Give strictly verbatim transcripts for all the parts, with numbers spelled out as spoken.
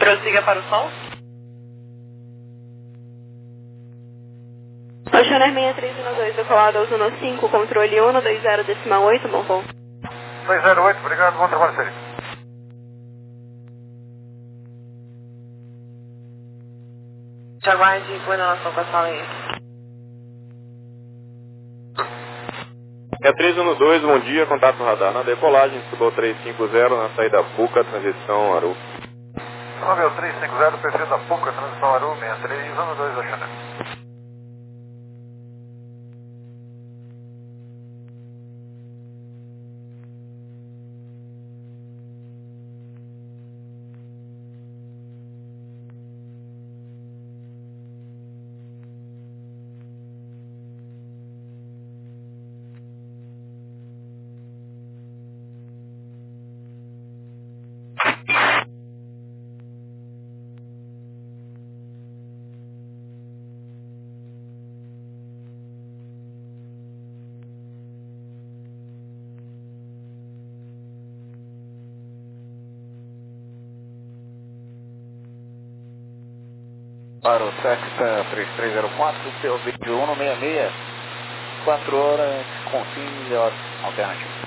Prossiga para o sol. Oceaner seis três um dois, decolado ao Zona cinco, controle um dois zero decimal oito, bom voo. dois zero oito, obrigado, bom trabalho, Sérgio. Te aguarde coordenação com a sala aí. É três um dois, bom dia, contato radar na decolagem, Subol trezentos e cinquenta na saída Puca, transição Aru. Nove três cinco zero, perfil da Puca, transição Aru, seis três um dois, Oceaner. Para o Sexta três três zero quatro, seu vídeo um seis seis, quatro horas com quinze horas alternativas.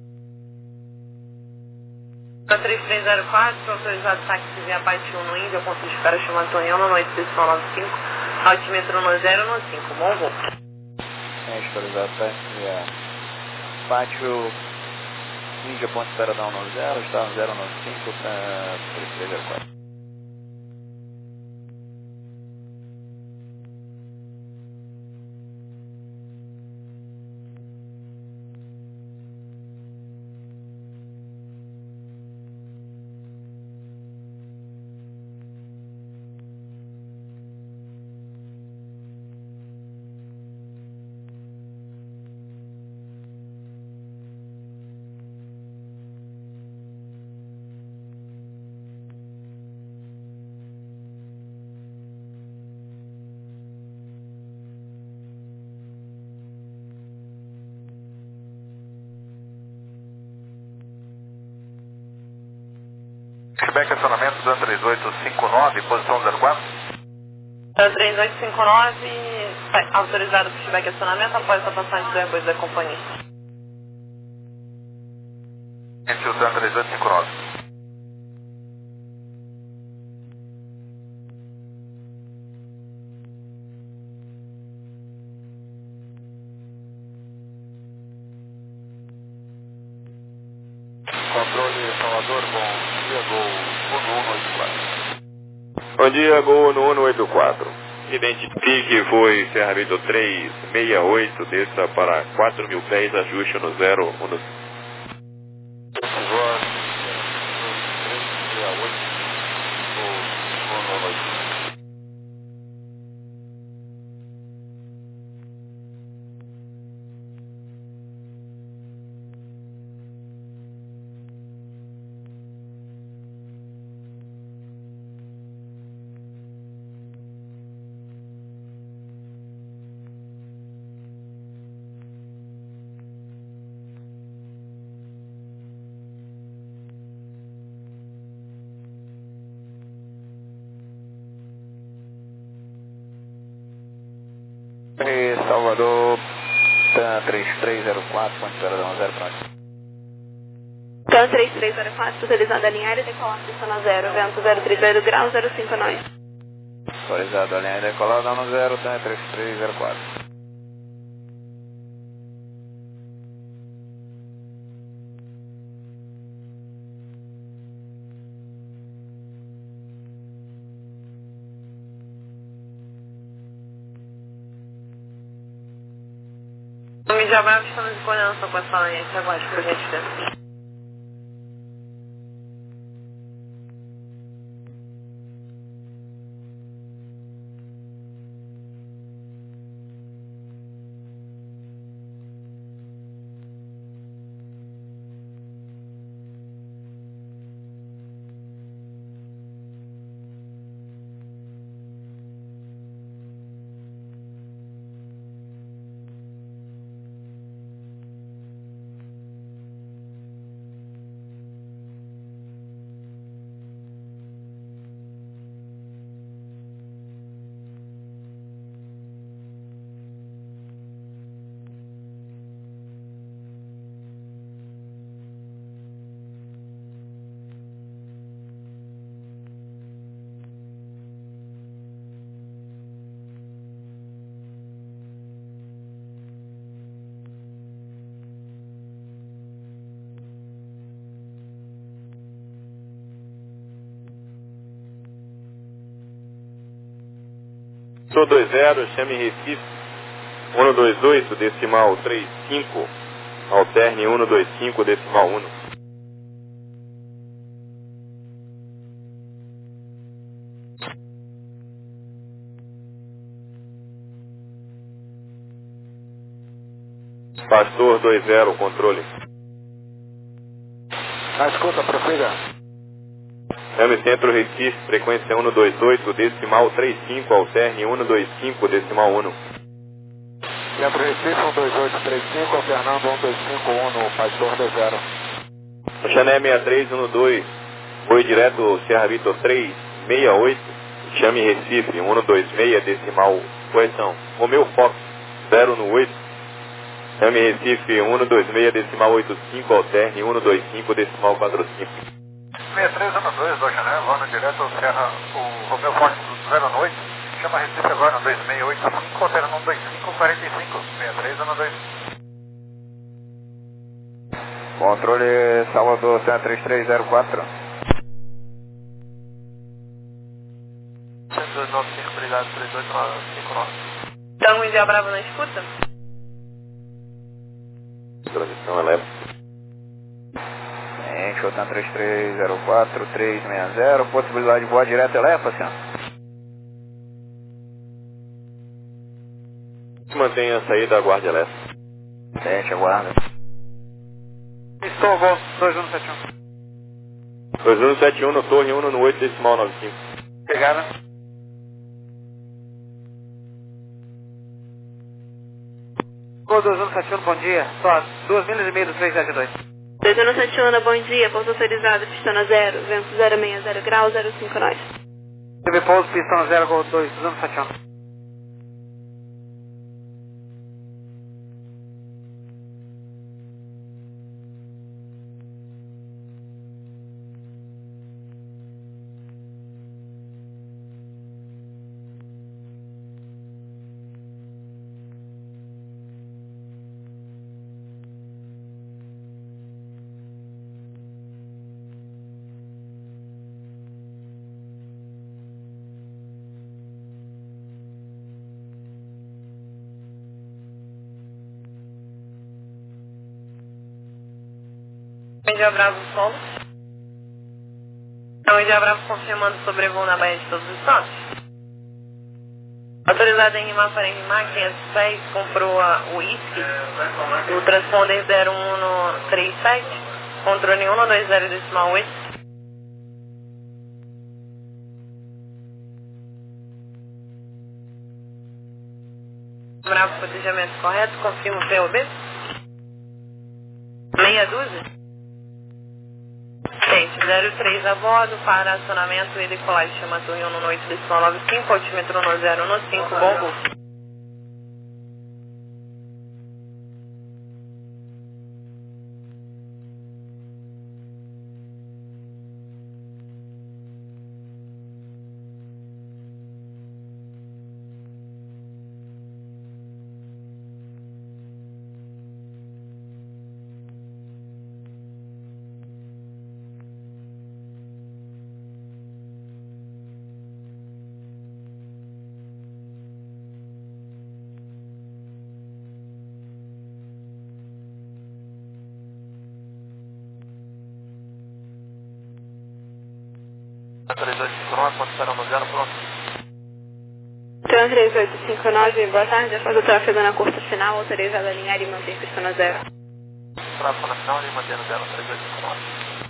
três três zero quatro, autorizado táxi via Parte um no Índia, ponto de espera chama Antonião, na noite decisão nove cinco, altímetro nove zero nove cinco, bom voo. É, autorizado táxi via Pátio Índia, ponto de espera da um zero, está no zero nove cinco, três três zero quatro. Feedback acionamento Dan três oito cinco nove, posição zero quatro. Dan três oito cinco nove, autorizado para feedback acionamento após a passagem do Airbus da companhia. Entre o Dan três oito cinco nove. Controle Salvador, bom dia, Gol um um oito quatro. Bom dia, Gol no um oito quatro. Identifique, foi Serra Vitor três seis oito, desça para quatro mil pés, ajuste no zero um. Salvador, TAN três três zero quatro, ponto de espera da um zero para onde? TAN três três zero quatro, utilizando a linha aérea e decolar na zero, vento zero trinta e oito graus, zero cinco nove. Autorizado a linha aérea e decolar da um zero, TAN três três zero quatro. No mídia brava estamos em coordenação com a sala aí, te aguarde por gentileza. Sou dois zero, chame Recife, um dois oito, decimal três cinco, alterne um dois cinco, decimal um. Pastor dois zero, controle. Na escuta, prossiga. Chame Centro Recife, frequência um dois oito, decimal três cinco, alterne um dois cinco, decimal um. Centro Recife, um dois oito três cinco, alternando um dois cinco um, Pastor dois zero. Chané seis três um dois, foi direto Serra Vitor três seis oito, chame Recife, um dois seis, decimal, correção, Romeu Fox zero no oito, chame Recife, um dois seis, decimal oito cinco, alterne um dois cinco, decimal quatro cinco. seis três um dois, do Chané, voando direto Serra, o Romeu Fox zero no oito, chama Recife agora, um dois seis oito cinco, alternando um dois cinco, quarenta e cinco, seis três um dois. Controle Salvador, Serra três três zero quatro. cento e dois nove cinco, obrigado, três oito nove cinco nove. Tango India Bravo na escuta? Transmissão elétrica. Sim, Chotan três três zero quatro, três seis zero, possibilidade de voar direto Elefa, senhor? Mantenha a saída, aguarde elétrica. Sete, aguarda. Estou, Gol, dois um sete um. dois um sete um no torre, um no oito, decimal nove cinco. Obrigado. Gol dois um sete um, bom dia. Só duas milhas e meia do três sete dois. dois um sete um, bom dia, pouso autorizado, pistona zero, vento zero seis zero grau, zero cinco nós. Teve pouso, pistão zero, Gol dois um sete um. India Bravo solo. Então, India Bravo confirmando sobrevoo na Baía de Todos os Santos. Autorizado em rimar para rimar, quinhentos e seis, comprou a, o whisky, o transponder zero um três sete, controle um dois zero decimal oito. Bravo, cotejamento correto, confirma o P O B. Meia dúzia. Gente, zero três a bordo, para acionamento e decolagem, chama torre um no oito, decimal nove cinco, altímetro no zero no cinco, bom voo. três oito cinco nove, pode esperar no zero, pronto. Tran três oito cinco nove, boa tarde, após o tráfego na curta final, autorizado a alinhar e manter pistona zero. Tráfego na final e mantendo zero três oito cinco nove.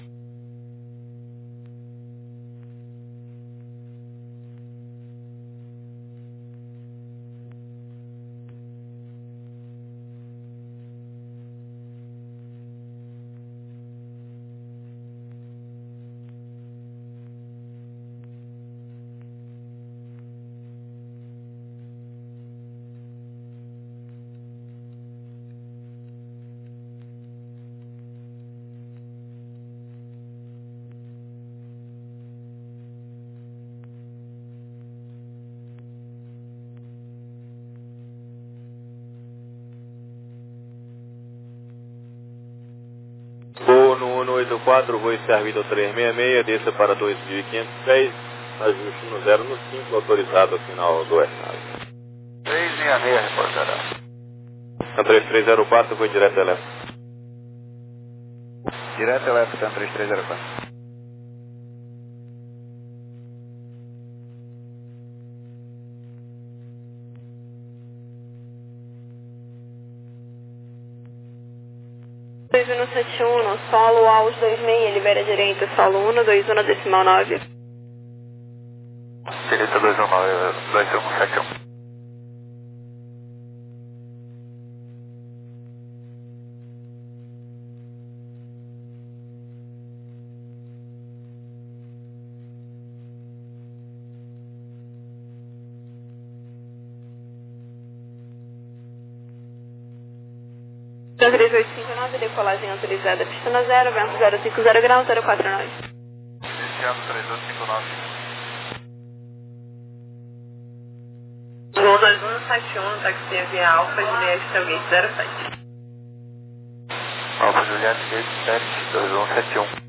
Voo no um oito quatro, voo servido três seis seis, desça para dois mil e quinhentos e seis, ajuste no zero no cinco, autorizado ao final do S. seis seis, reportará. Tan três três zero quatro, foi direto elétrico. Direto elétrico, Tan três três zero quatro. dois um sete um, solo aos dois seis, libera direita, solo um, dois um decimal nove. Direita dois um nove, dois um sete um. três oito cinco nove, decolagem autorizada, pista na zero, vento zero cinco zero graus, zero quatro nove. Iniciando três oito cinco nove. Gol dois um sete um, taxi via Alfa, Juliette, Tailgate zero sete. Alfa Juliette, Gate sete, dois um sete um.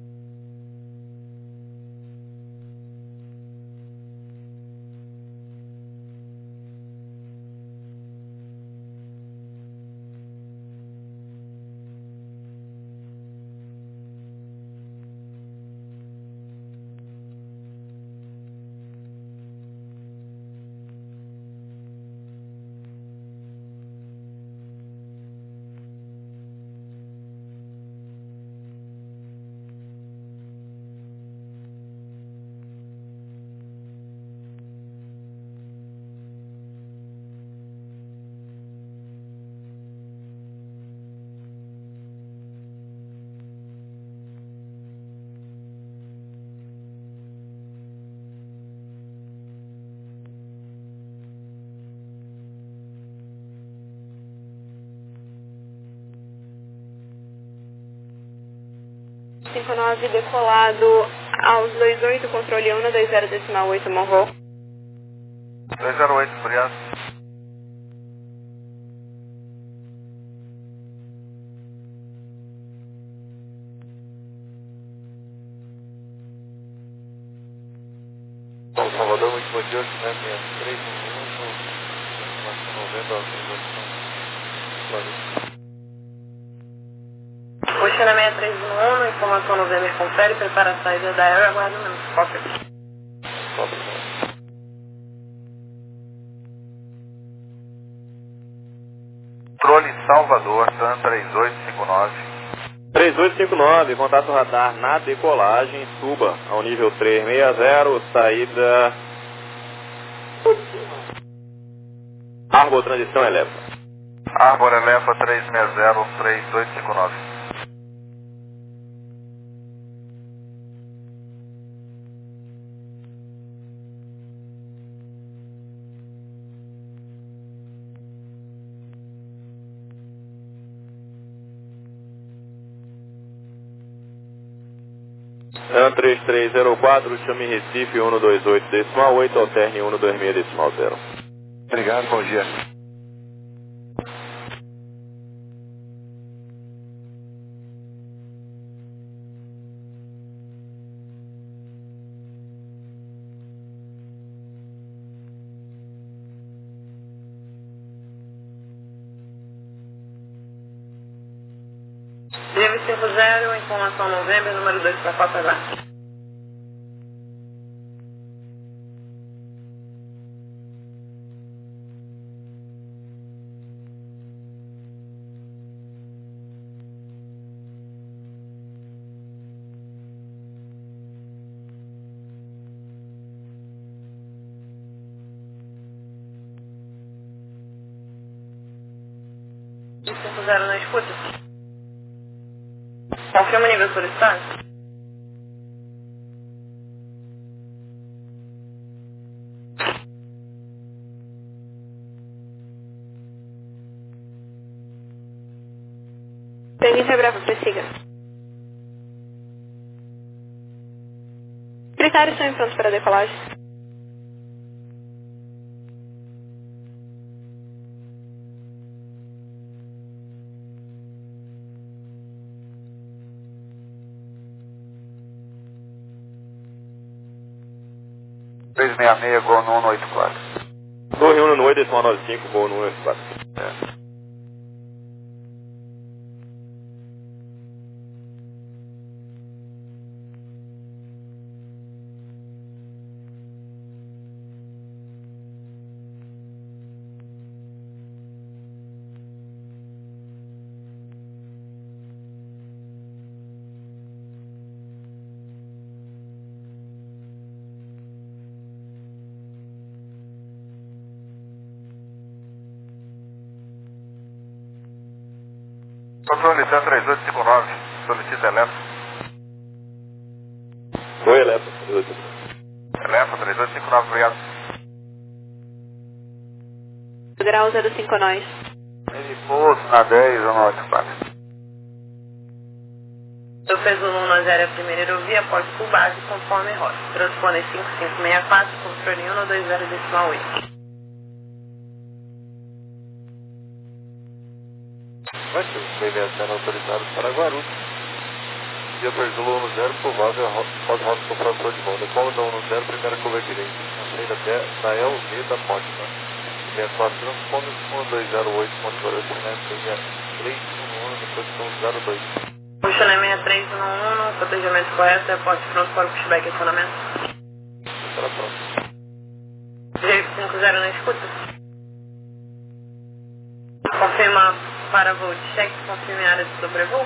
cinco nove, decolado aos dois oito, controle um, dois zero decimal oito, Monroe. dois zero oito, obrigado. Bom, Salvador, muito bom dia, né? sessenta e três, novembro, organização. Oceana seis três um um, informação November confere, prepara a saída da Aero, aguarda o número. Pocket. Controle Salvador, Tan três oito cinco nove. três oito cinco nove, contato radar na decolagem, suba ao nível trezentos e sessenta, saída... Arbor transição eleva. Arbor eleva três seis zero, três oito cinco nove. Tan três três zero quatro, chame Recife um dois oito decimal oito, alterne um dois seis decimal zero. Obrigado, bom dia. D V cinco zero, informação November, número dois para quatro agora. cinco zero na escuta. Confirma o nível solicitado. Permita brava, prossiga. Secretários estão em pronto para a decolagem. três seis seis, Gol um oito quatro. Torre um no oito, decimal nove cinco, voo no um quatro. É. Controle zero três oito cinco nove, solicita Eletro. Oi, Eletro. Eletro três oito cinco nove, obrigado. Grau zero cinco nós. Ele pouso na dez, um oito quatro. Eu fiz o um na zero a primeira aerovia, após por base conforme rota. Transponder cinco cinco seis quatro, controle um dois zero decimal oito. Vai ser o B V sendo autorizado para Guarulhos. Dia Perzulo um zero, provável pós-rota com o professor de volta. Qual da um zero, primeira curva direita. Na saída da L V da Ponte. sessenta e quatro, transponder um dois zero oito, motor oceanário, três um um, depois um zero dois. Puxando sessenta e três um um, protegimento correto, reporte pronto para o pushback e acionamento. Será pronto. G cinco zero na escuta. Confirma para voo de cheque, confirme a área de sobrevoo.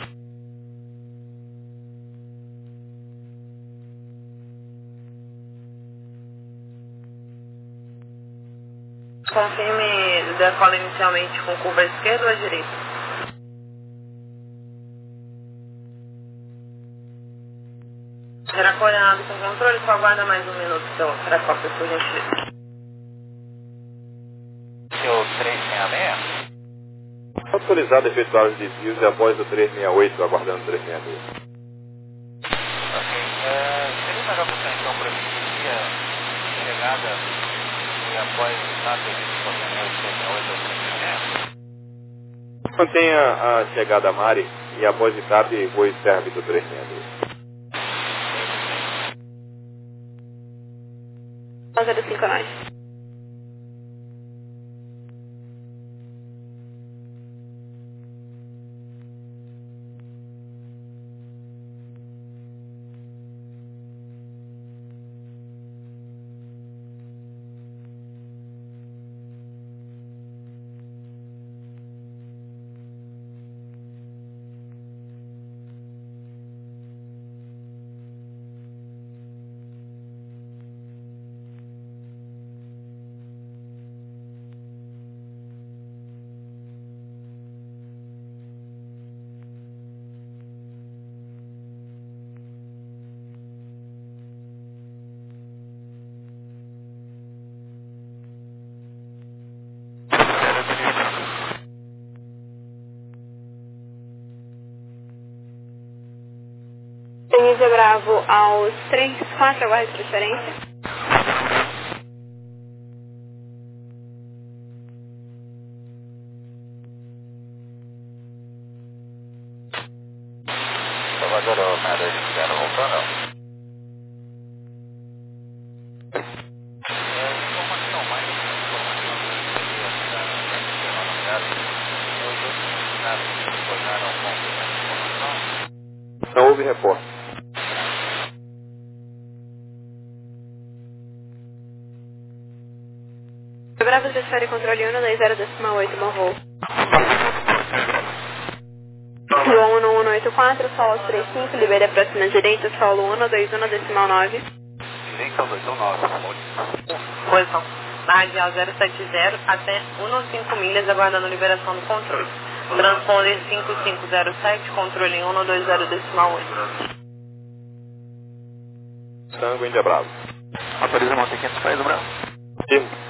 Confirme decola inicialmente com curva à esquerda ou à direita. Será coordenado com controle, só aguarda mais um minuto, seu Tracópio, por gentileza. Seu três seis seis? Autorizado a efetuar os desvios e após o trezentos e sessenta e oito, aguardando o trezentos e sessenta e oito. Ok. Uh, seria melhor você então preferir a chegada e após o estado de posicionamento sessenta e oito ou trezentos e sessenta? Mantenha a chegada a Mari e após o T A P, voo Serra Vitor trezentos e sessenta e oito. zero cinco nós. Denise Bravo aos três quatro, aguarde transferência. Salvador, nada de zero voltando. Informação mais informação Não houve reporte. Bravo transfere controle um dois zero decimal oito, bom voo. João um um oito quatro, solo três cinco, libere a próxima direita, solo um dois um decimal nove. Direita dois um nove, Posição. Radial zero sete zero até quinze milhas, aguardando liberação do controle. Transponder cinco cinco zero sete, controle um dois zero decimal oito. Tango Índia Bravo. Autoriza Monte quinhentos para do Bravo. Firme.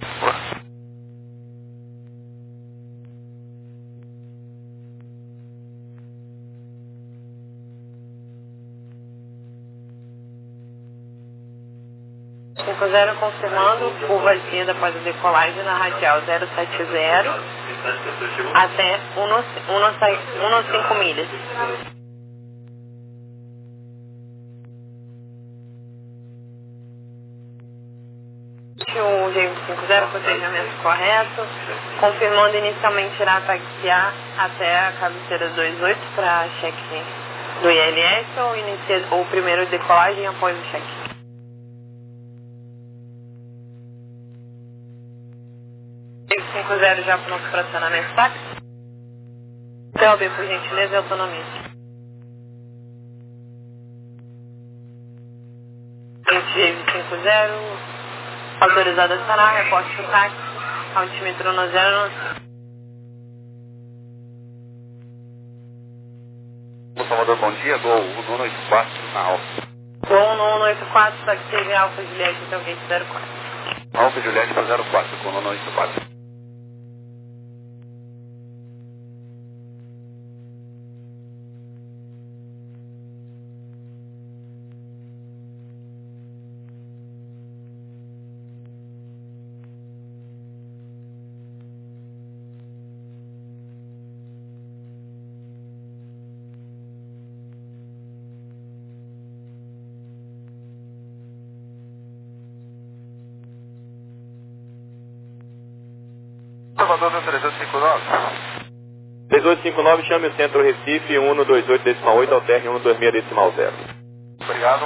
cinco zero confirmando, curva de esquerda após a decolagem na radial zero sete zero até quinze milhas. o G vinte e cinco zero, cotejamento correto, confirmando inicialmente irá taxiar até a cabeceira dois oito para check do I L S ou, inicia, ou primeiro decolagem após o check. G vinte e cinco zero já pronto para acionamento táxi. P O B, por gentileza, e autonomia. G vinte e cinco zero, autorizado a acionar, reporte do táxi, altímetro no zero no... Salvador, bom dia, Gol um oito quatro na Alfa. Gol um oito quatro, taxi Alfa Juliette até o gate zero quatro. Alfa Juliette para zero quatro, com um oito quatro. Salvador, meu trezentos e cinquenta e nove. trezentos e cinquenta e nove, chame o centro Recife, um um dois oito decimal oito, alterne um dois seis decimal zero. Obrigado.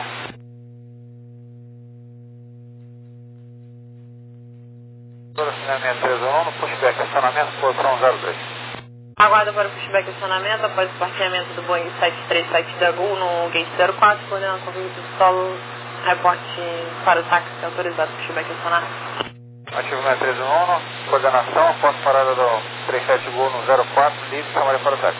Acionamento três um, pushback, acionamento, posição zero dois. Aguarda para o pushback acionamento após o parqueamento do Boeing sete três sete da Gol no gate zero quatro, coordenando com o solo, reporte para o táxi autorizado pushback acionamento. Ativo no três um, coordenação, após parada do três sete Gol no zero quatro, livre, chamarei para o táxi.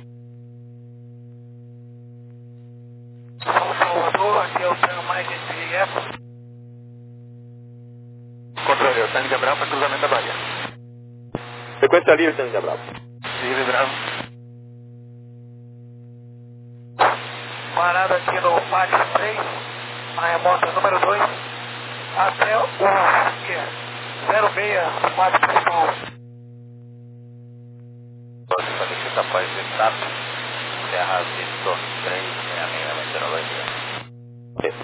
Salvador, aqui é o Tango mais de T F. Controle, o Tango Gabriel para cruzamento da Bahia. Sequência livre, Tango Gabriel. Livre, Bravo. Parada aqui no Pátio três, na remota número dois, até o zero seis quatro pessoal. Solicita após o etapa, Serra Vitor três seis seis, meteorologia. Ok.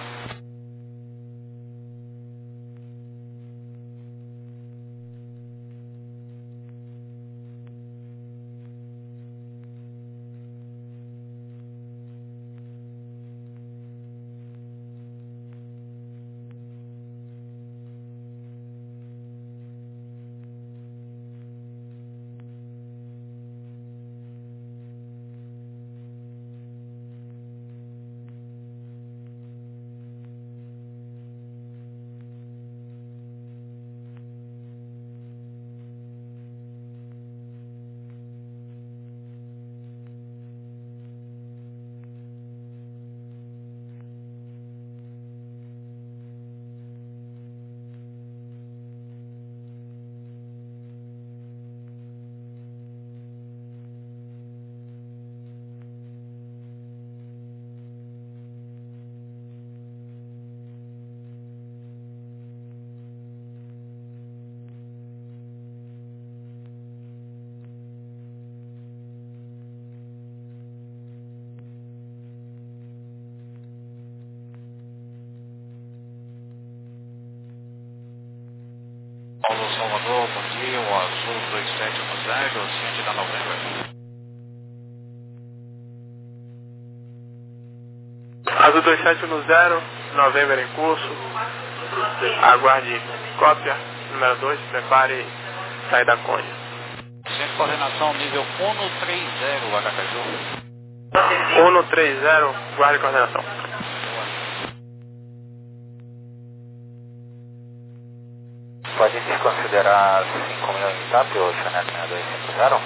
Paulo Salvador, bom dia, o Azul dois sete um zero, ciente da Novembro. Azul dois sete um zero, Novembro em curso. Aguarde cópia, número dois, prepare sair da Conde. Centro de coordenação nível um três zero, Aracaju. um três zero, guarde coordenação. Pode desconsiderar cinco mil em T A P ou Chanel seis dois cinco zero?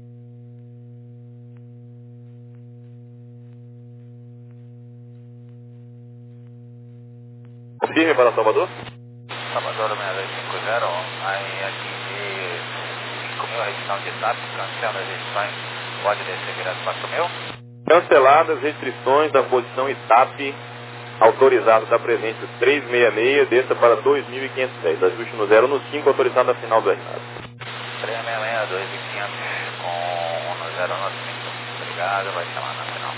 Confirme para Salvador. Salvador seis dois cinco zero, aí atingir cinco mil a restrição de T A P, cancela as restrições, pode descer direto quatro mil. Canceladas restrições da posição I T A P, autorizado da presente trezentos e sessenta e seis, desça para dois mil e quinhentos e dez, ajuste no zero no cinco, autorizado a final do animado. trezentos e sessenta e seis, dois mil e quinhentos com no zero no cinco, obrigado, vai chamar na final.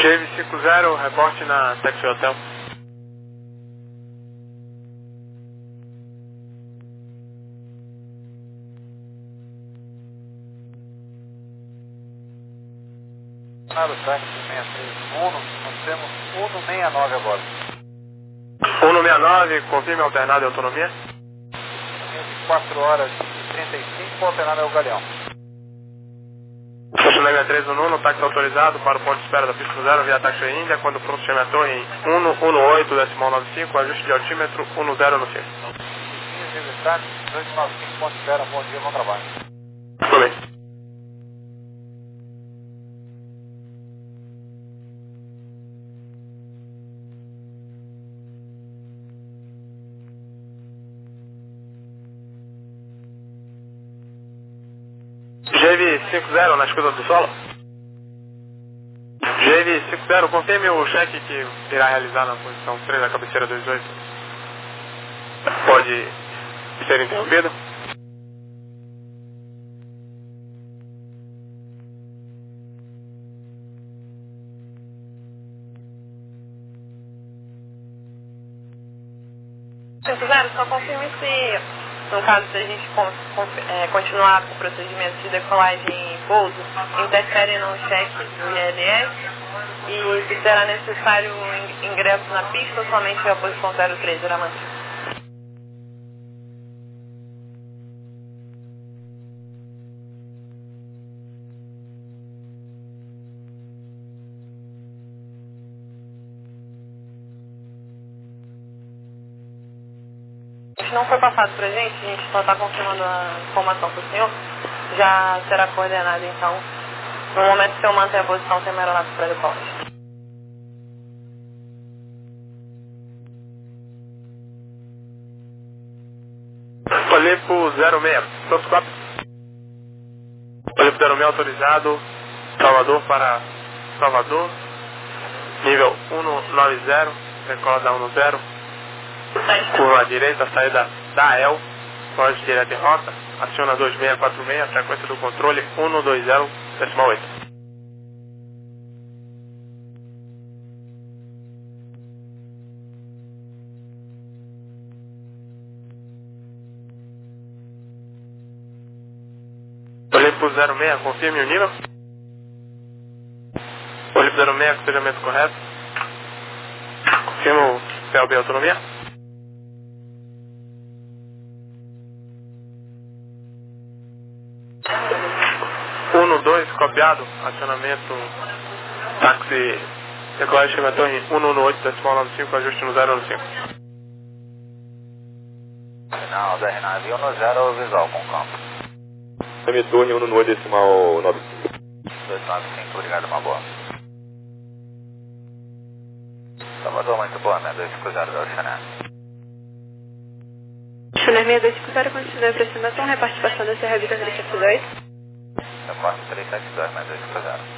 Chevy cinco zero, reporte na Taxi Hotel. Nada, táxi seis três um, nós temos cento e sessenta e nove agora. cento e sessenta e nove, confirme alternado e autonomia. quatro horas e trinta e cinco, alternado é o Galeão. Chevy seis três um um, táxi autorizado para o ponto de espera da pista zero via Taxi Índia, quando pronto chemetou em cento e dezenove decimal noventa e cinco, ajuste de altímetro cem no cinco. Registrado, duzentos e noventa e cinco, ponto de espera, bom dia, bom trabalho. Tudo bem. Chevy cinco zero na escuta do solo. Chevy cinco zero, confirme o cheque que irá realizar na posição três da cabeceira dois oito. Pode ser interrompido? cinco zero, só confirme se... No caso, se a gente con con é, continuar com o procedimento de decolagem e pouso, interfere no cheque do I L S e se será necessário ingresso na pista ou somente a posição zero três irá manter. Não foi passado pra gente, a gente só está confirmando a informação para o senhor, já será coordenado então, no momento que eu manter a posição sem aeronave para decolagem. Olimpo zero seis, Santos quatro. Olimpo zero seis autorizado, Salvador para Salvador, nível cento e noventa, decola da cem. Curva à direita, saída da A E L, loja direta em rota, aciona dois seis quatro seis, frequência do controle cento e vinte decimal oito. Olimpo zero seis, confirme o nível. Olimpo zero seis, cruzamento correto. Confirma o P L B autonomia. cento e dois, copiado, acionamento táxi decolagem chemetou em cento e dezenove decimal noventa e cinco, ajuste no zero no cinco. Final da R nove cento e dez, visual com campo. Chame torre cento e dezenove decimal noventa e cinco. dois nove cinco, obrigado, uma boa. Salvador, muito boa, né? dois cinco zero da Oceanária. Channel seis dois cinco zero, continua a aproximação, repartição da Serra Vitor três sete dois. Reporte três sete dois, mais dois cinco zero.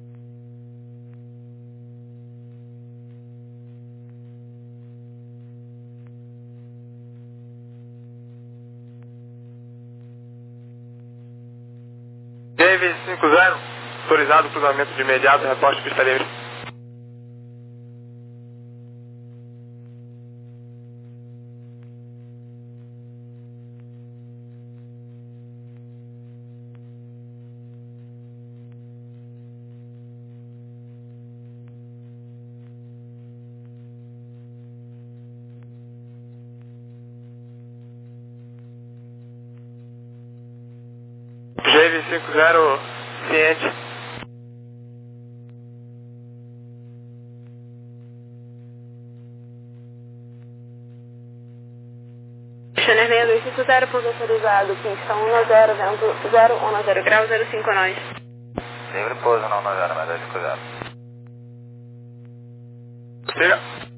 Chevy cinco zero, autorizado cruzamento de imediato, reporte pista livre. Chevy cinco zero, ciente. Channel seis dois cinco zero, pouso autorizado, pista um zero, vento zero, um zero grau, zero cinco nós. Livre pouso, não um zero, mais dois cinco zero. Siga.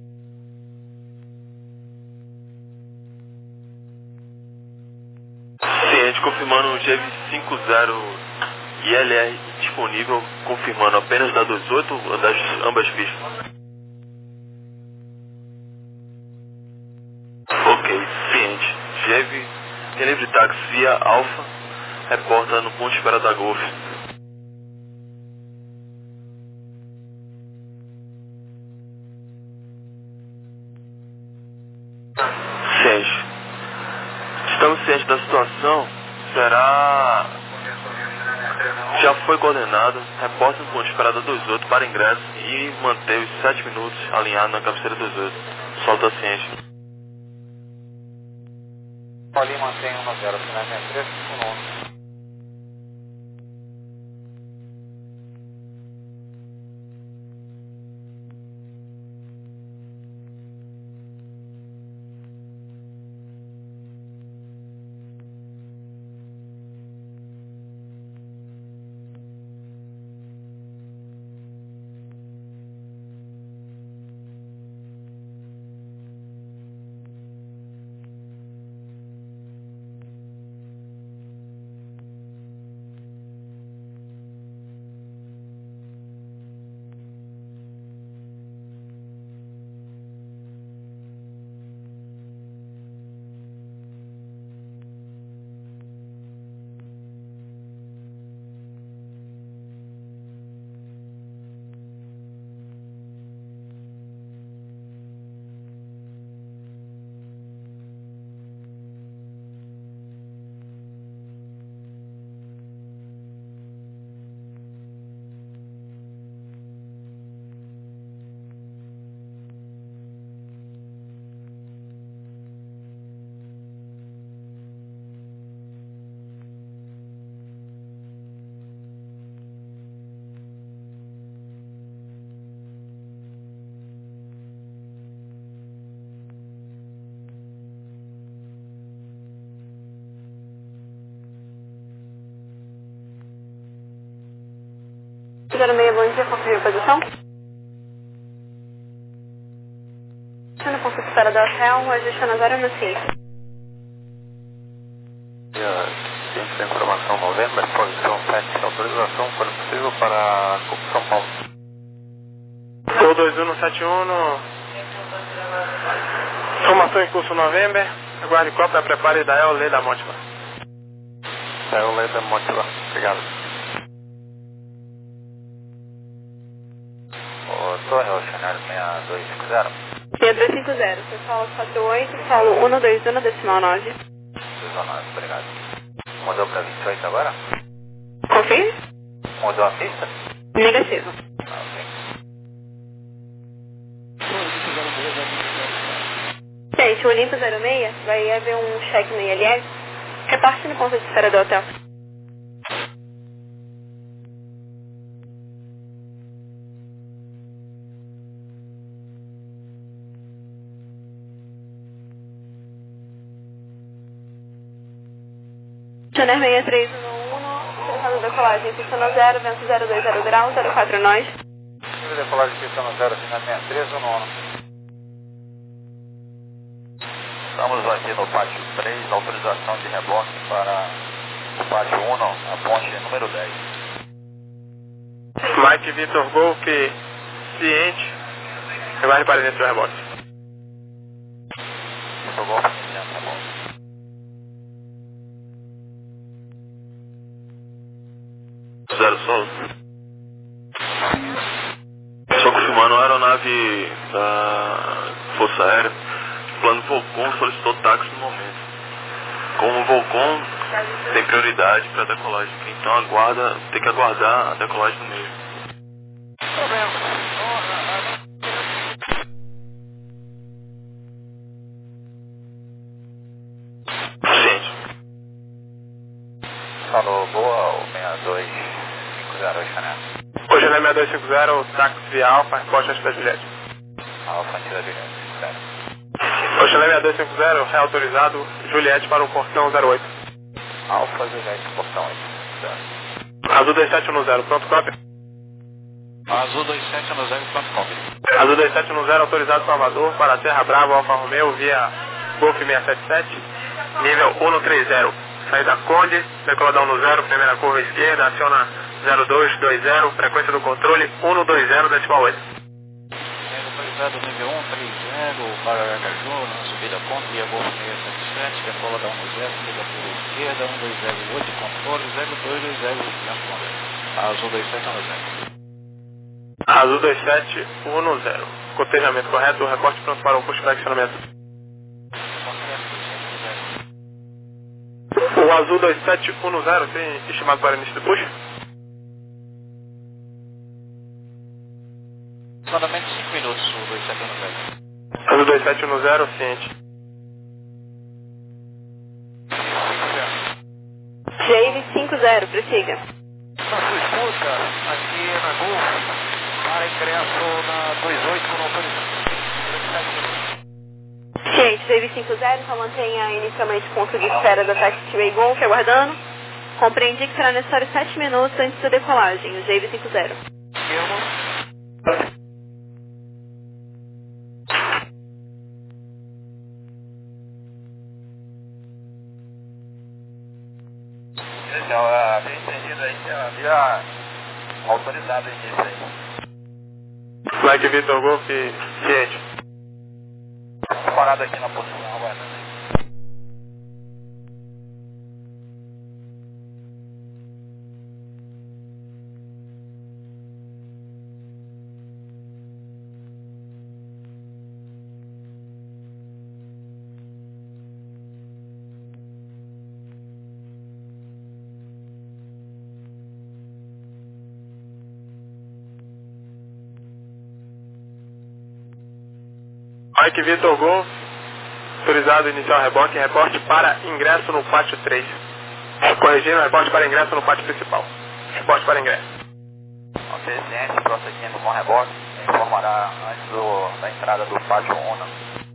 Ciente, confirmando o Chevy cinco zero I L R disponível, confirmando apenas da dois oito ou das ambas pistas. Ok, ciente. Chevy, tem livre táxi via Alfa, reporta no ponto de espera da Golf. Já foi coordenado, reporte no ponto de esperada dois oito para ingresso e manter os sete minutos alinhado na cabeceira dois oito. Solta ciente. Ali mantém um a zero, final sessenta e três, cinco nove. zero seis, bom dia, confirme a posição. No ponto de espera do hotel, ajustando a zero no cinco. Ciente da informação novembro, posição sete, autorização, quando possível, para São Paulo. Gol dois um no sete um no... Formação em curso novembro, aguarde cópia, prepare da E O Lei da Mótima. É o Lei da Mótima, obrigado. Torre, o Chanel seis dois cinco zero. seis dois cinco zero, pessoal quatro oito, solo um dois um, decimal nove. Decimal nove, obrigado. Mudou para vinte e oito agora? Confirme? Mudou a pista? Negativo. Ah, ok. Gente, o Olimpo zero seis vai haver um check no I L S. Reparte no ponto de espera do hotel. Chanel seis três um um, utilizando decolagem, pista no zero, vento zero dois zero graus, zero quatro nós. Nível de decolagem pista no zero, final sessenta e três, um um. Estamos aqui no pátio três, autorização de reboque para o pátio um, a ponte número dez. Mike Vitor Golf, ciente, vai para dentro do reboque. Vitor Golf, ciente, tá bom. Zero solo. Só confirmando, a aeronave da Força Aérea, plano Volcom, solicitou táxi no momento. Como o Volcom tem prioridade para a decolagem, então aguarda, tem que aguardar a decolagem no meio. Ciente. Falou, boa, o seis dois cinco zero, Chanel. Hoje é seis dois cinco zero, táxi via Alfa, resposta antes da Juliette. Alfa, antes da Juliette, certo. Hoje é seis dois cinco zero, reautorizado, Juliette para o portão zero oito. Alfa, Juliette, portão oito, certo. Azul dois sete um zero, pronto, cópia. Azul dois sete um zero, pronto, cópia. Azul dois sete um zero, autorizado Salvador para Serra Brava, Alfa Romeo, via Golf seiscentos e setenta e sete, nível cento e trinta. Saída Conde, decoladão no zero, primeira curva esquerda, aciona zero dois dois zero, frequência do controle cento e vinte, decimal oito. Autorizado nível um três zero, para Aracaju, na subida Conde, via Golf seiscentos e setenta e sete, decoladão no zero, primeira curva esquerda, um dois zero oito, controle zero dois dois zero, Azul dois sete um zero. Azul dois sete um zero, cotejamento correto, reporte pronto para o push para acionamento. O Azul dois sete um zero tem estimado para início do push? aproximadamente cinco minutos o dois sete um zero. Azul dois sete um zero, ciente. Jave cinco zero, prossiga. Na sua escuta, aqui na Gol, para ingresso na dois oito por autorização. Ciente, Jave cinco zero, então mantenha inicialmente o ponto de espera da Taxiway Golf, aguardando. Compreendi que será necessário sete minutos antes da decolagem, o Jave cinco zero. Então, a bem entendido aí que havia autorizado isso aí. Flag Vitor Golf, ciente. Parado aqui na posição, aguardando aí. Mike Vitor Golf, autorizado iniciar o reboque, reporte para ingresso no pátio três. Corrigindo, reporte para ingresso no pátio principal. Reporte para ingresso. Ok, ciente, prosseguindo com o reboque, informará antes do, da entrada do pátio um.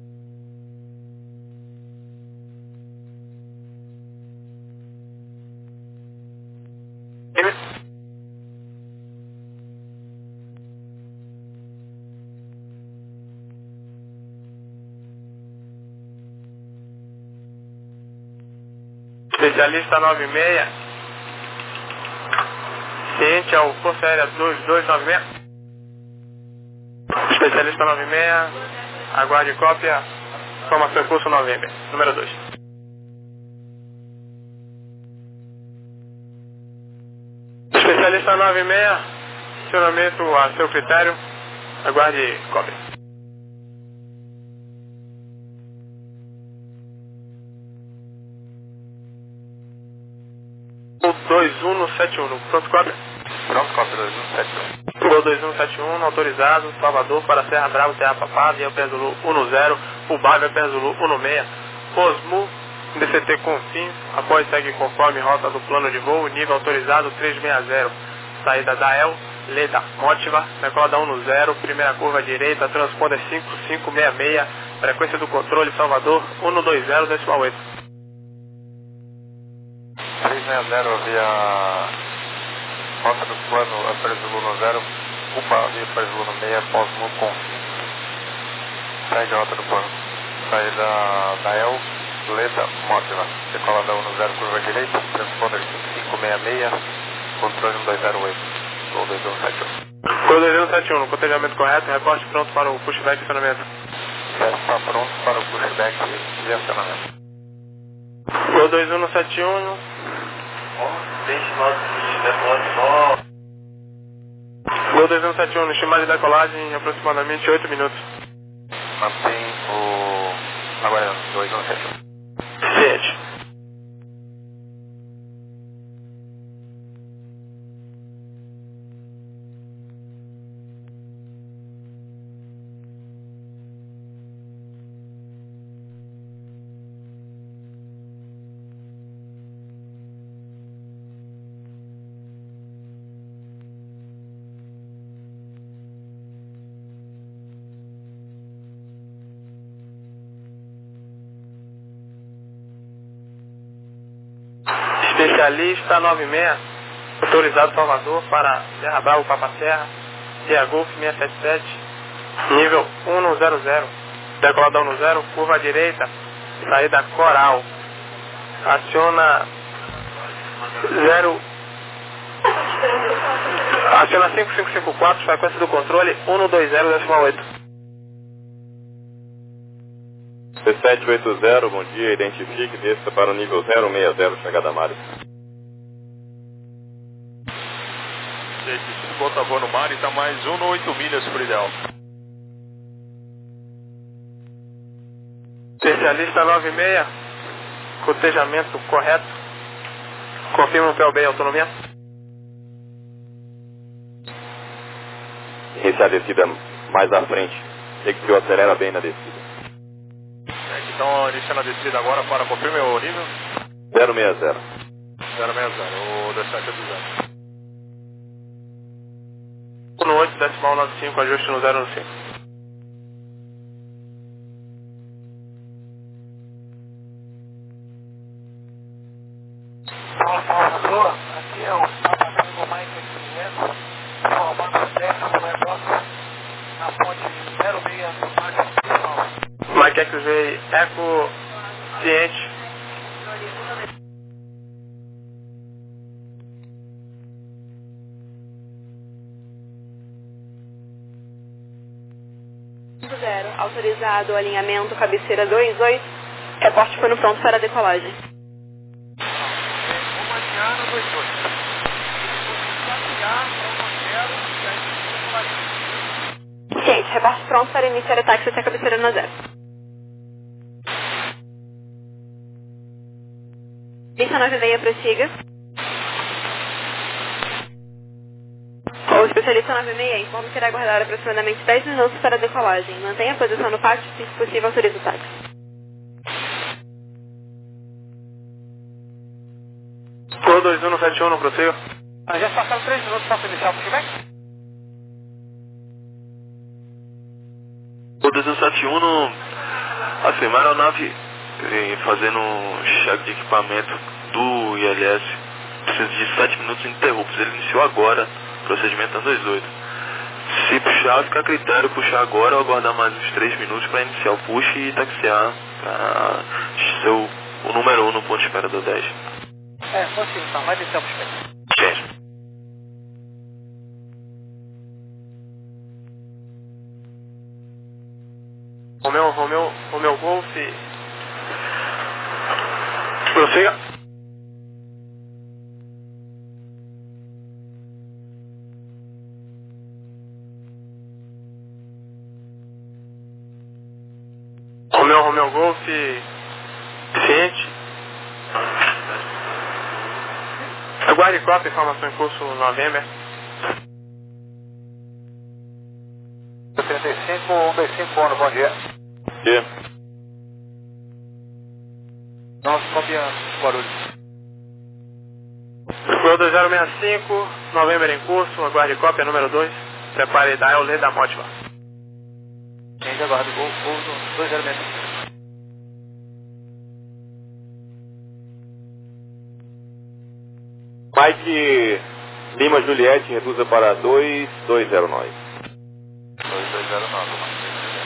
Especialista nove seis, ciente ao Força Aérea dois dois nove seis. Especialista nove seis, aguarde cópia, formação em curso novembro, número dois. Especialista nove seis, acionamento a seu critério, aguarde cópia. dois um sete um, pronto, cópia? Pronto, cópia dois um sete um. Gol dois um sete um, autorizado, Salvador para Serra Bravo, Terra Papada, Via Pé Zulu um zero, Ubá, Via Pé Zulu um seis, Osmu, D C T Confins, após segue conforme rota do plano de voo, nível autorizado três seis zero, saída da El, Leda, Mótiva, decola da um zero, primeira curva direita, transponder cinco cinco seis seis, frequência do controle Salvador um dois zero, decimal oito. três seis zero via rota do plano Aper Zulu um zero, Upa via Aper Zulu seis, Osmu Confins. Segue a rota do plano. Saída da El, Leda, Mótiva, decola da um zero, curva direita, transponder cinco cinco seis seis, controle um dois zero oito, Gol dois um sete um. Gol dois um sete um, no cotejamento correto, reporte pronto para o pushback e acionamento. Está pronto para o pushback e acionamento. Gol dois um sete um. Deixe nós decolando só. Gol dois um sete um, estimado de decolagem em aproximadamente oito minutos. Mantém o... Agora dois um sete um. Ciente. Especialista nove seis, autorizado Salvador para Serra Bravo, Papa Serra, Via Golf seis sete sete, nível um zero zero, decola da um zero, curva à direita, saída Coral, aciona zero, aciona cinco cinco cinco quatro, frequência do controle um dois zero, decimal oito. C sete oito zero, bom dia, identifique, desça para o nível zero seis zero, chegada Mário. Bota a voa no mar e está mais um vírgula oito milhas por ideal. Especialista nove seis, cotejamento correto, confirma o P L B e autonomia. Iniciar a descida mais à frente. Sei que o senhor acelera bem na descida. Então, iniciando a descida agora, para confirme o nível? zero seis zero. zero seis zero, o dois sete oito zero. No oito, decimal nove cinco, ajuste no zero no cinco. Fala, Salvador, aqui é o Papa Tango Mike Eco, formando décimo negócio na ponte zero seis do Marco. Mike X V, Eco, ciente. zero, autorizado o alinhamento cabeceira dois oito, reporte foi no pronto para a decolagem. Ciente, reporte pronto para iniciar ataque até a cabeceira na zero. Pista nove seis, prossiga. O especialista nove seis informa que irá aguardar aproximadamente dez minutos para a decolagem. Mantenha a posição no pátio, se possível, autorize o táxi. Cor dois um sete um, não prossiga. Ah, já passaram três minutos para iniciar o pushback? O dois um sete um, no... afirma a aeronave eh, fazendo um cheque de equipamento do I L S. Precisa de sete minutos ininterruptos. Ele iniciou agora o procedimento a dois oito. Se puxar, fica a critério puxar agora ou aguardar mais uns três minutos para iniciar o push e taxiar para ser o, o número um no ponto de espera do dez. É, consigo, então, vai descer o pushback. Gente. Romeu, Romeu, Romeu Golf. Prossiga. Romeu, Romeu Golf. Ciente. Aguarde cópia, informação em curso November. trinta e cinco, um dois cinco, ano, bom dia. Dia. Nossa, copiando, Guarulhos. Gol dois zero seis cinco, November em curso, aguarde cópia número dois. Prepare dial, lê da Mótiva. Gente, aguardo, gol, gol do dois zero seis cinco. Mike Lima Juliette, reduza para dois dois zero nove. dois dois zero nove, Mike.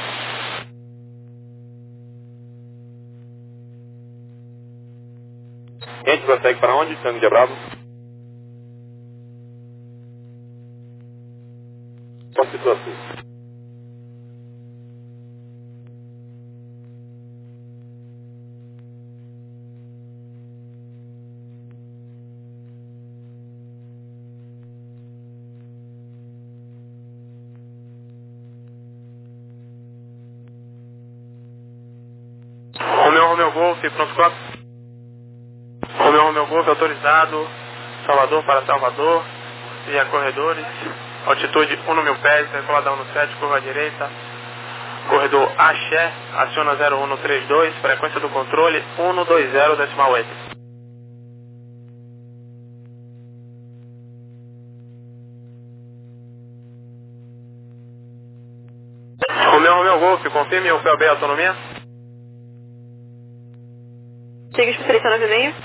Gente, prossegue para onde? Tango de Bravo? Qual a situação? Romeu, Romeu Golf, pronto cópia. Romeu, Romeu Golf, autorizado. Salvador para Salvador. Via corredores. Altitude um no mil pés, recolada um no sete, curva à direita. Corredor Axé, aciona zero um no trinta e dois, frequência do controle um no dois zero, decimal oito. Romeu, Romeu Golf, confirme o P O B autonomia. Siga o especialista nove seis.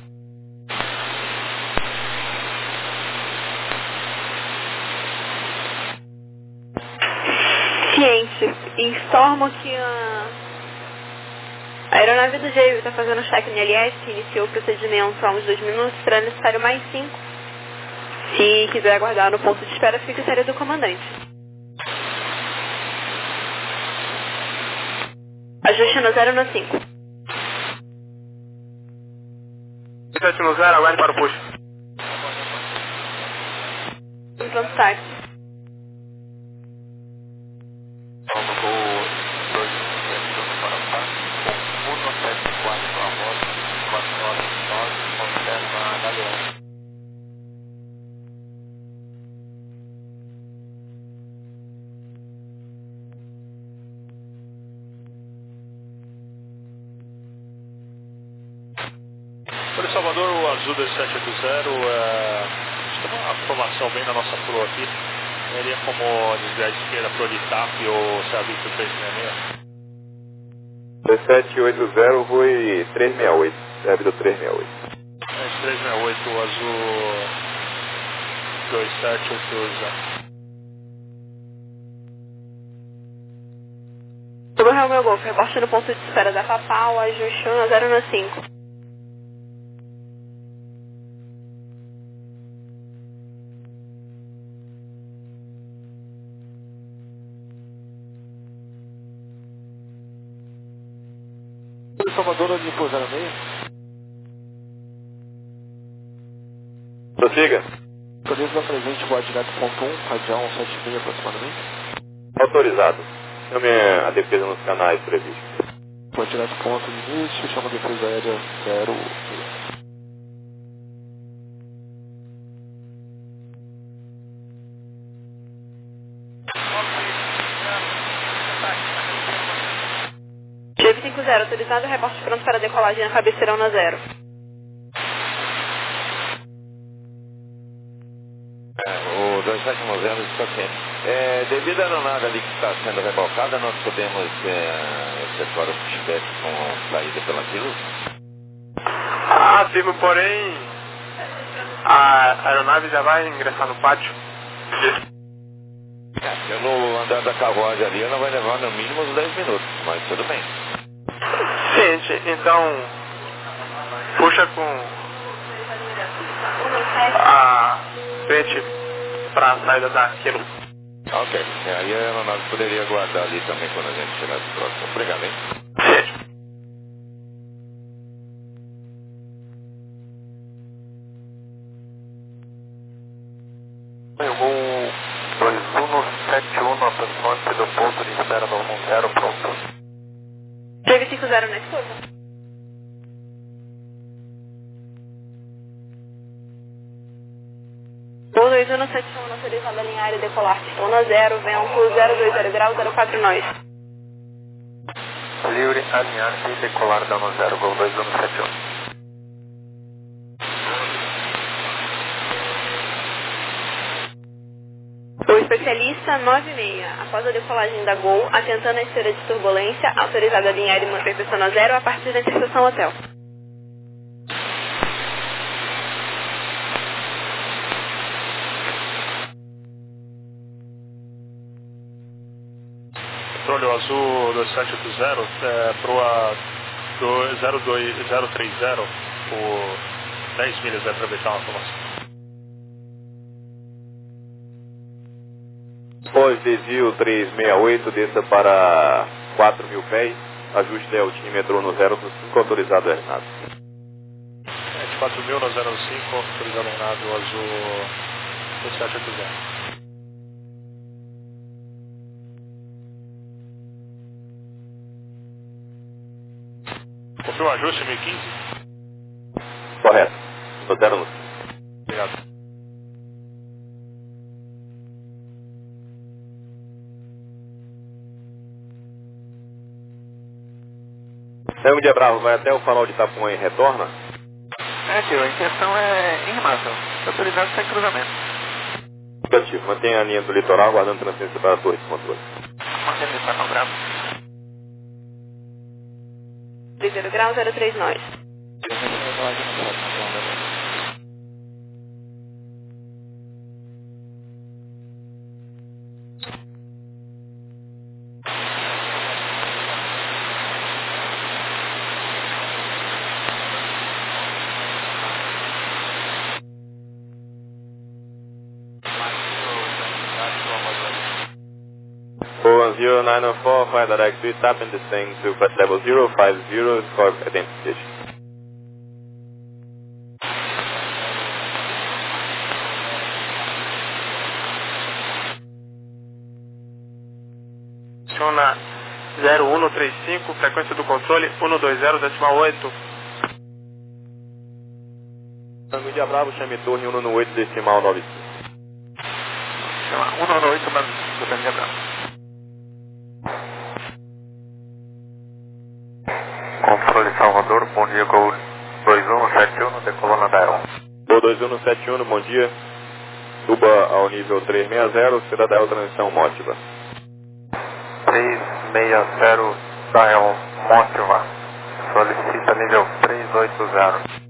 Ciente, informo que a, a aeronave do G está fazendo check no I L S, iniciou o procedimento há uns dois minutos, será necessário mais cinco. Se quiser aguardar no ponto de espera, fica a série do comandante. Ajuste no zero no cinco. sete no zero, aguarde para o push. Pronto, táxi. Azul dois sete oito zero, é, tem uma formação bem na nossa proa aqui. Seria como desviar à esquerda para o Olitap ou Serra Victor três seis seis. dois sete oito zero, Rui três seis oito, Serra Victor três seis oito. É, três seis oito, Azul dois sete oito zero. Sobre o Romeo Golf, reporte no ponto de espera da Papal, ajuste um a zero no cinco. Salvador, onde for zero seis. Prossiga. Autoriza da presente, voar direto ponto um, radial cento e setenta e seis aproximadamente. Autorizado. Chame a defesa nos canais previstos. Voar direto ponto de início, chama a defesa aérea zero seis. G cinco zero, autorizado, reporte pronto para decolagem na cabeceira um na zero. O dois sete um zero está sendo. É, devido à aeronave ali que está sendo rebocada, nós podemos é, efetuar o pushback com saída pela fila? Ah, sim, porém, a aeronave já vai ingressar no pátio. É, pelo andar da carruagem ali, ela vai levar no mínimo uns dez minutos, mas tudo bem. Gente, então, puxa com a frente para a saída daquilo. Ok, é, aí a aeronave poderia aguardar ali também quando a gente chegasse próximo. Obrigado, hein? Gente. O dois um sete um, aproximante do ponto de espera no um zero, pronto. G cinco zero na escuta. O dois um sete um, autorizado a linha aérea decolar. um na zero, vento zero dois zero grau, zero quatro nós. Livre, alinhar e decolar da um zero, gol dois um sete um. O especialista nove seis, após a decolagem da Gol, atentando a esteira de turbulência, autorizada a linha aérea e manter pressão a zero a partir da interseção hotel. Controle Azul dois sete oito zero, é, proa zero dois zero três zero, por dez milhas vai aproveitar uma formação. Pós desvio três seis oito, desça para quatro mil pés, ajuste altímetro no zero cinco, autorizado Renato. quatro mil no zero cinco, autorizado Renato, Azul dois sete oito zero. Confirma o ajuste mil e quinze? Correto. No zero cinco. Obrigado. Saímos de Bravo, vai até o farol de Itapuã e retorna? É, tio, a intenção é em massa. Autorizado sem cruzamento. Negativo, mantenha a linha do litoral, aguardando transferência para a torre de controle. Mantendo ele para não gravo. zero grau, zero três nós. zero nine oh four, fire direct to tap and descend to flight level zero five zero, score identification. Aciona zero um três cinco, frequência do controle um dois zero decimal oito. Tango de Bravo, chame torre um no oito decimal nove cinco. Chama um no oito do Tango de Bravo. Controle Salvador, bom dia, Gol dois um sete um, decolando da E L. dois um sete um, bom dia. Suba ao nível trezentos e sessenta, Cidadão Transição Mótiva. trezentos e sessenta, Dael Mótiva. Solicita nível trezentos e oitenta.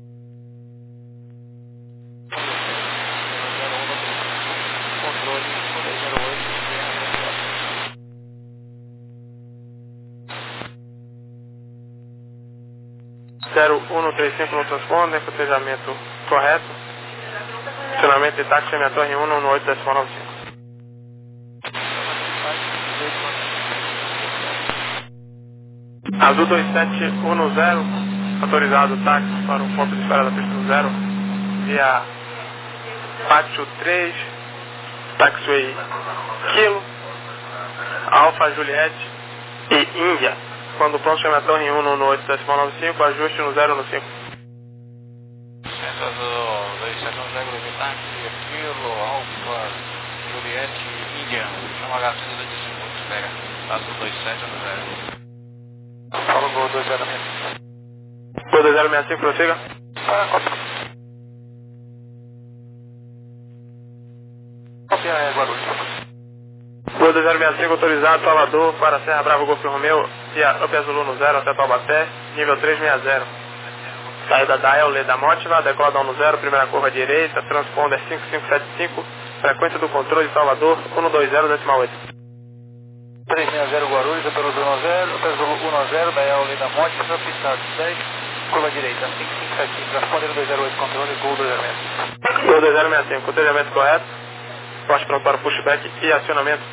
zero um três cinco no transponder, cotejamento correto. Funcionamento de táxi minha torre um um oito decimal nove cinco. Azul dois sete um zero, autorizado táxi para o ponto de espera da pista zero, via Pátio três, Taxiway Kilo, Alfa Juliette e Índia. Quando pronto, chama a torre um um oito decimal nove cinco, ajuste no zero no cinco. Centro Azul dois sete um zero, táxi, Kilo, Alfa, Juliette, Índia. Chama a gasolina do distributo, espera. Azul dois sete um zero. Fala Gol dois zero seis cinco. Gol dois zero seis cinco, prossiga. Ah, copia. Copia é Guarulhos. Gol dois zero seis cinco, autorizado, Salvador, para Serra Brava, Golfo Romeu, via Up Azul no zero até Taubaté, nível trezentos e sessenta. Saída da E L, Leda Mótiva, decola da um zero, primeira curva à direita, transponder cinco cinco sete cinco, frequência do controle de Salvador, cento e vinte decimal oito. trezentos e sessenta Guarulhos, Up Azul um zero, Up Azul um zero, da E L, Leda Mótiva, pista dez, curva à direita, cinco cinco sete cinco, transponder dois zero oito, controle, Gol dois zero seis cinco. Gol dois zero seis cinco, cotejamento correto, poste pronto para pushback e acionamento.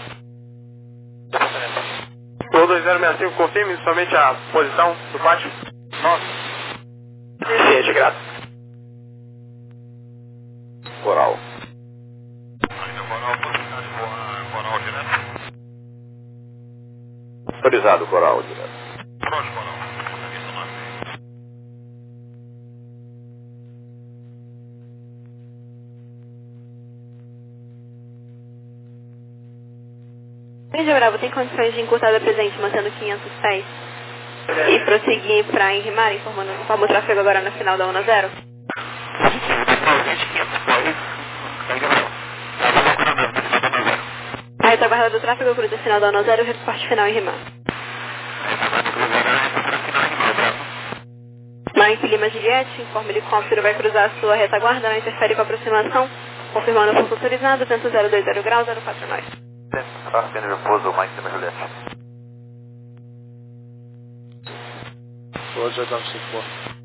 Gol dois zero seis cinco, confirme somente a posição do pátio. Nossa. Ciente, grato. Coral. Autorizado, Coral, direto. Índia Bravo tem condições de encurtar da presente, mantendo quinhentos pés e prosseguir para Enrimar, informando informa o tráfego agora na final da um zero. A retaguarda do tráfego cruza a final da um zero e o reporte final em Enrimar. Mike Lima Juliette, informa o helicóptero vai cruzar a sua retaguarda, não interfere com a aproximação, confirmando o fluxo autorizado, vento zero dois zero graus, zero quatro nove. Tráfego nervoso, Mike Lima Juliette. Hoje é dá cinco.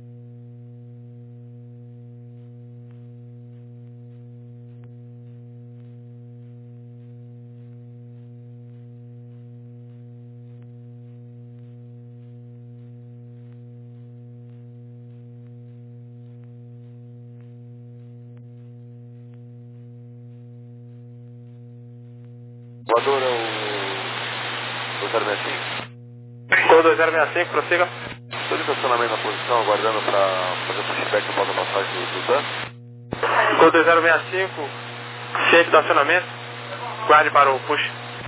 Voador é o dois zero seis cinco. Gol dois zero seis cinco, prossiga. Estou de estacionamento na posição, aguardando para fazer o pushback após a passagem do, do Dan. Gol dois zero seis cinco, ciente do acionamento, guarde para o push.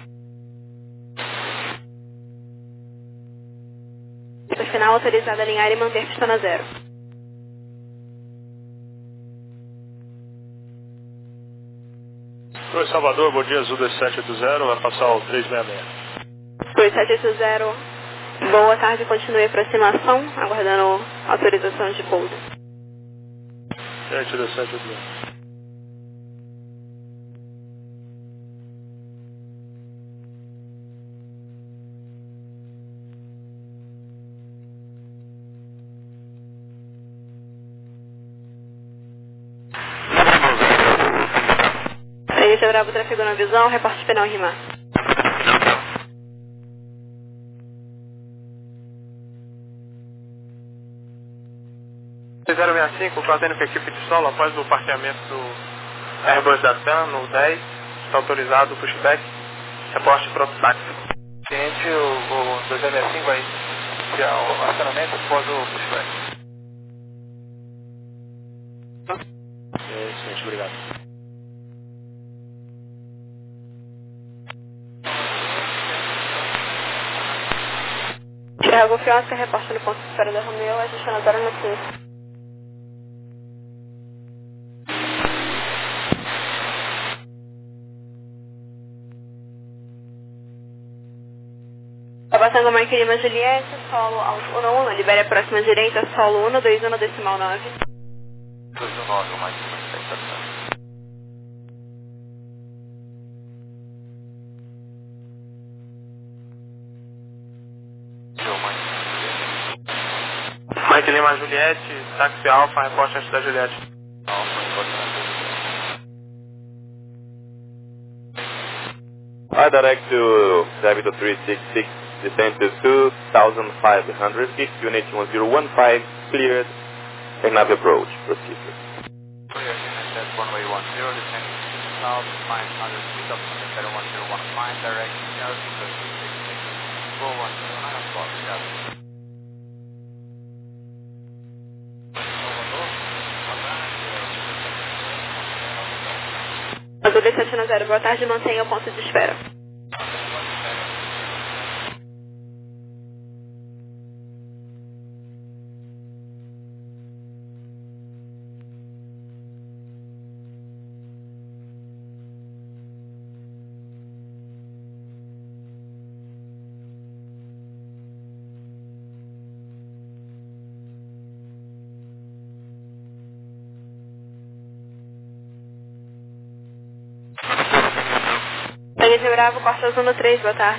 Pista final autorizada a alinhar e manter pista na zero. Oi, Salvador, bom dia, Azul dois sete oito zero, vai passar o trezentos e sessenta e seis. dois sete oito zero, boa tarde, continue a aproximação, aguardando autorização de pouso. sete dois sete oito zero. Índia Bravo trafegou na visão, reporte final em Rimar. zero seis cinco, fazendo com a equipe de solo após o parqueamento do Airbus da TAM no dez, está autorizado o pushback, reporte pronto táxi. Ciente, o, o dois zero seis cinco vai iniciar o acionamento após o pushback. É, ciente, obrigado. Thiago Fiosca, reporte no ponto de espera da Romeu, ajustando zero no quinze. Alfa Tango Mike Lima Juliette, solo Alfa um um, libere a próxima direita, solo um dois um decimal nove. dois um nove, o Mike Lima Juliette, tá certo. Mike Lima Juliette, táxi Alfa, reporte antes da Juliette. Alfa, reporte antes da Juliette. I direct to Davito three six six, descend to two thousand five hundred feet, unit one zero one five, cleared, Tecnave approach, procedure. Clear, unit one way one zero, descending to two thousand five hundred feet, up to the one zero one five, direct Davito three six six, four one zero nine, o'clock, Davito. Azul sete nove zero, boa tarde, mantenha o ponto de espera. Peguei Bravo, Costa Azul no três, boa tarde.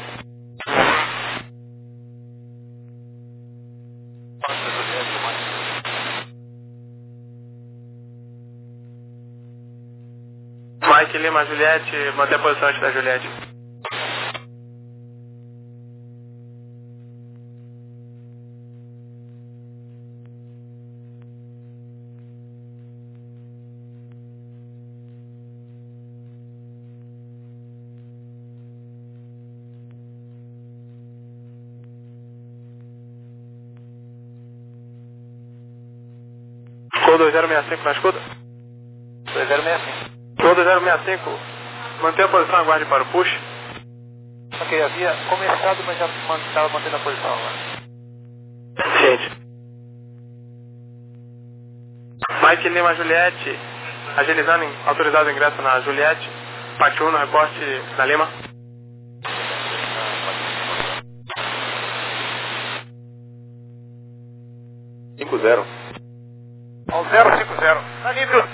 Mike Lima Juliette, mantém a posição antes da Juliette. Gol dois zero seis cinco na escuta. dois zero seis cinco. Gol dois zero seis cinco, mantenha a posição, aguarde para o push. Ok, havia começado, mas já estava mantendo a posição agora. Gente. Mike Lima Juliette, agilizando, autorizado o ingresso na Juliette. Parte um no reporte na Lima. cinco zero. Ao zero cinco zero. Tá nível